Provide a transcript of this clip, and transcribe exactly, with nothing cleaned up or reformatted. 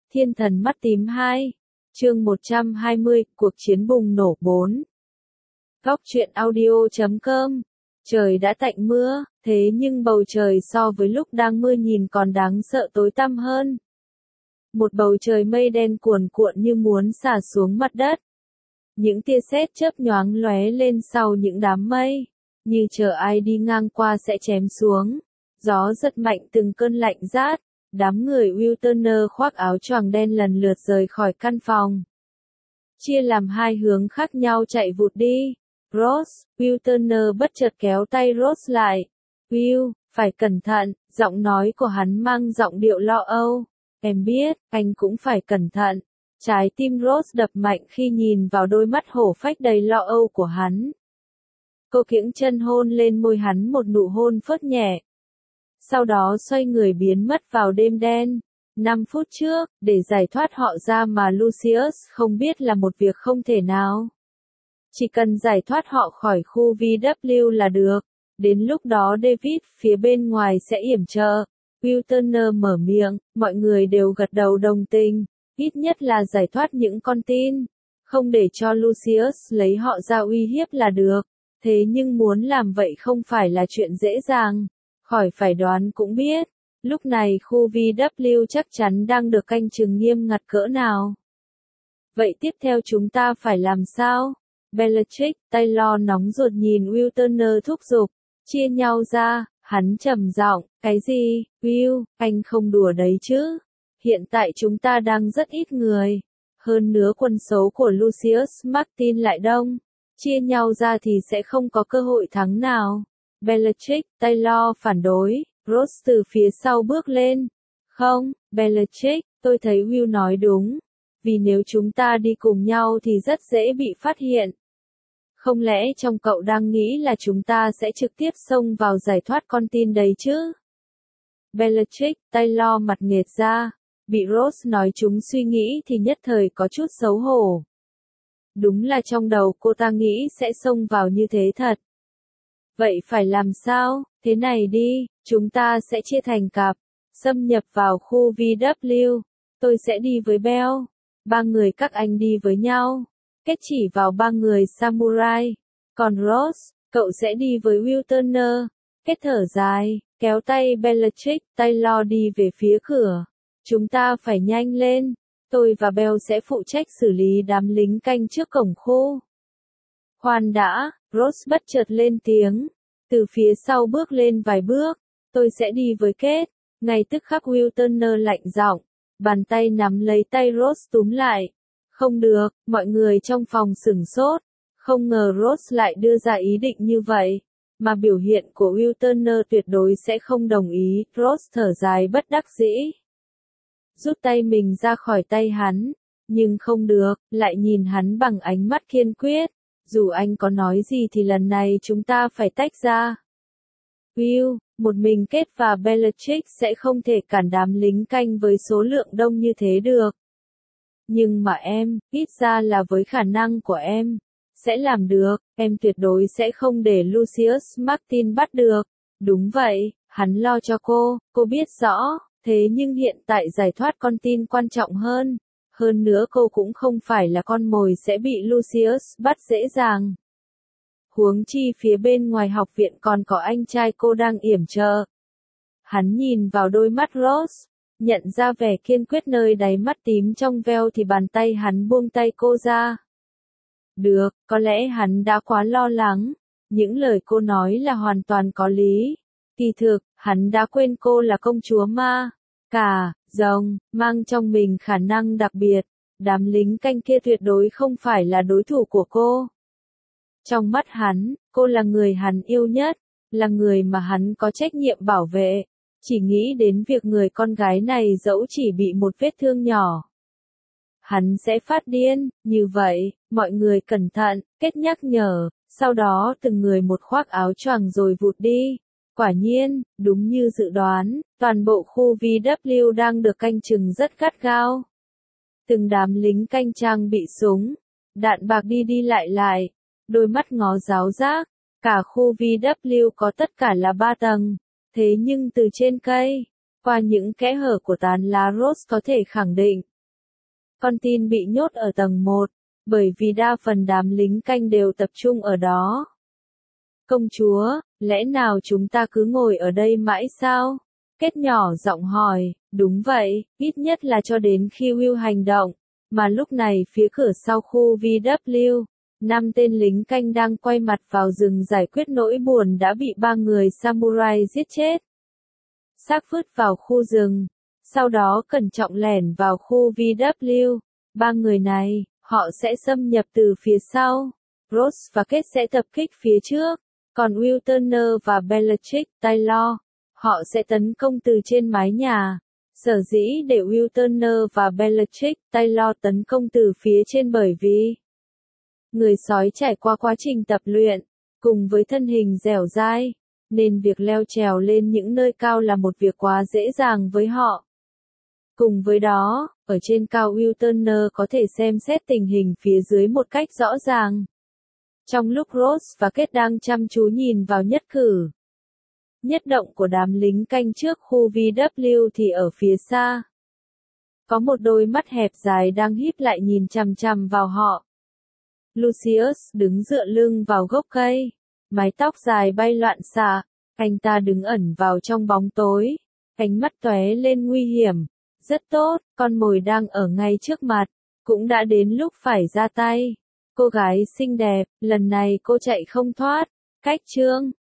Thiên thần mắt tím hai. Chương một trăm hai mươi, cuộc chiến bùng nổ bốn. Góc truyện audio chấm com. Trời đã tạnh mưa, thế nhưng bầu trời so với lúc đang mưa nhìn còn đáng sợ tối tăm hơn. Một bầu trời mây đen cuồn cuộn như muốn xả xuống mặt đất. Những tia sét chớp nhoáng lóe lên sau những đám mây, như chờ ai đi ngang qua sẽ chém xuống. Gió giật mạnh từng cơn lạnh rát. Đám người Will Turner khoác áo choàng đen lần lượt rời khỏi căn phòng. Chia làm hai hướng khác nhau chạy vụt đi. Ross, Will Turner bất chợt kéo tay Ross lại. Will, phải cẩn thận, giọng nói của hắn mang giọng điệu lo âu. Em biết, anh cũng phải cẩn thận. Trái tim Ross đập mạnh khi nhìn vào đôi mắt hổ phách đầy lo âu của hắn. Cô kiễng chân hôn lên môi hắn một nụ hôn phớt nhẹ. Sau đó xoay người biến mất vào đêm đen. Năm phút trước, để giải thoát họ ra mà Lucius không biết là một việc không thể nào. Chỉ cần giải thoát họ khỏi khu vê kép là được. Đến lúc đó David phía bên ngoài sẽ yểm trợ. Will Turner mở miệng, mọi người đều gật đầu đồng tình. Ít nhất là giải thoát những con tin. Không để cho Lucius lấy họ ra uy hiếp là được. Thế nhưng muốn làm vậy không phải là chuyện dễ dàng. Khỏi phải đoán cũng biết, lúc này khu vê kép chắc chắn đang được canh chừng nghiêm ngặt cỡ nào. Vậy tiếp theo chúng ta phải làm sao? Bellatrix, Taylor nóng ruột nhìn Will Turner thúc giục, chia nhau ra, hắn trầm giọng, cái gì, Will, anh không đùa đấy chứ? Hiện tại chúng ta đang rất ít người, hơn nữa quân số của Lucius Martin lại đông, chia nhau ra thì sẽ không có cơ hội thắng nào. Bellatrix, Taylor phản đối, Ross từ phía sau bước lên. Không, Bellatrix, tôi thấy Will nói đúng. Vì nếu chúng ta đi cùng nhau thì rất dễ bị phát hiện. Không lẽ trong cậu đang nghĩ là chúng ta sẽ trực tiếp xông vào giải thoát con tin đấy chứ? Bellatrix, Taylor mặt nghệt ra. Bị Ross nói chúng suy nghĩ thì nhất thời có chút xấu hổ. Đúng là trong đầu cô ta nghĩ sẽ xông vào như thế thật. Vậy phải làm sao? Thế này đi, chúng ta sẽ chia thành cặp, xâm nhập vào khu vê kép. Tôi sẽ đi với Bell, ba người các anh đi với nhau, kết chỉ vào ba người samurai. Còn Ross, cậu sẽ đi với Will Turner. Kết thở dài, kéo tay Bellatrix, Taylor đi về phía cửa. Chúng ta phải nhanh lên, tôi và Bell sẽ phụ trách xử lý đám lính canh trước cổng khu. Khoan đã, Ross bất chợt lên tiếng, từ phía sau bước lên vài bước, tôi sẽ đi với Kết. Ngay tức khắc Will Turner lạnh giọng, bàn tay nắm lấy tay Ross túm lại. Không được, mọi người trong phòng sửng sốt, không ngờ Ross lại đưa ra ý định như vậy, mà biểu hiện của Will Turner tuyệt đối sẽ không đồng ý. Ross thở dài bất đắc dĩ, rút tay mình ra khỏi tay hắn, nhưng không được, lại nhìn hắn bằng ánh mắt kiên quyết. Dù anh có nói gì thì lần này chúng ta phải tách ra. Will, một mình Kết và Bellatrix sẽ không thể cản đám lính canh với số lượng đông như thế được. Nhưng mà em, ít ra là với khả năng của em, sẽ làm được, em tuyệt đối sẽ không để Lucius Martin bắt được. Đúng vậy, hắn lo cho cô, cô biết rõ, thế nhưng hiện tại giải thoát con tin quan trọng hơn. Hơn nữa cô cũng không phải là con mồi sẽ bị Lucius bắt dễ dàng. Huống chi phía bên ngoài học viện còn có anh trai cô đang yểm trợ. Hắn nhìn vào đôi mắt Ross, nhận ra vẻ kiên quyết nơi đáy mắt tím trong veo thì bàn tay hắn buông tay cô ra. Được, có lẽ hắn đã quá lo lắng. Những lời cô nói là hoàn toàn có lý. Kỳ thực, hắn đã quên cô là công chúa ma. Cả, rồng, mang trong mình khả năng đặc biệt, đám lính canh kia tuyệt đối không phải là đối thủ của cô. Trong mắt hắn, cô là người hắn yêu nhất, là người mà hắn có trách nhiệm bảo vệ, chỉ nghĩ đến việc người con gái này dẫu chỉ bị một vết thương nhỏ. Hắn sẽ phát điên, như vậy, mọi người cẩn thận, Kết nhắc nhở, sau đó từng người một khoác áo choàng rồi vụt đi. Quả nhiên, đúng như dự đoán, toàn bộ khu vê kép đang được canh chừng rất gắt gao. Từng đám lính canh trang bị súng, đạn bạc đi đi lại lại, đôi mắt ngó giáo giác. Cả khu vê kép có tất cả là ba tầng, thế nhưng từ trên cây, qua những kẽ hở của tán lá Ross có thể khẳng định, Con tin bị nhốt ở tầng một, bởi vì đa phần đám lính canh đều tập trung ở đó. Công chúa, lẽ nào chúng ta cứ ngồi ở đây mãi sao? Kết nhỏ giọng hỏi, đúng vậy, ít nhất là cho đến khi Will hành động. Mà lúc này phía cửa sau khu vê kép, năm tên lính canh đang quay mặt vào rừng giải quyết nỗi buồn đã bị ba người samurai giết chết. Xác vứt vào khu rừng, sau đó cẩn trọng lẻn vào khu vê kép. Ba người này, họ sẽ xâm nhập từ phía sau. Ross và Kate sẽ tập kích phía trước, còn Will Turner và Bellatrix Taylor, họ sẽ tấn công từ trên mái nhà. Sở dĩ để Will Turner và Bellatrix Taylor tấn công từ phía trên bởi vì người sói trải qua quá trình tập luyện, cùng với thân hình dẻo dai, nên việc leo trèo lên những nơi cao là một việc quá dễ dàng với họ. Cùng với đó, ở trên cao Will Turner có thể xem xét tình hình phía dưới một cách rõ ràng. Trong lúc Ross và Kate đang chăm chú nhìn vào nhất cử nhất động của đám lính canh trước khu vê kép thì ở phía xa, có một đôi mắt hẹp dài đang híp lại nhìn chằm chằm vào họ. Lucius đứng dựa lưng vào gốc cây, mái tóc dài bay loạn xạ, anh ta đứng ẩn vào trong bóng tối, ánh mắt tóe lên nguy hiểm. Rất tốt, con mồi đang ở ngay trước mặt, cũng đã đến lúc phải ra tay. Cô gái xinh đẹp, lần này cô chạy không thoát. Cách chương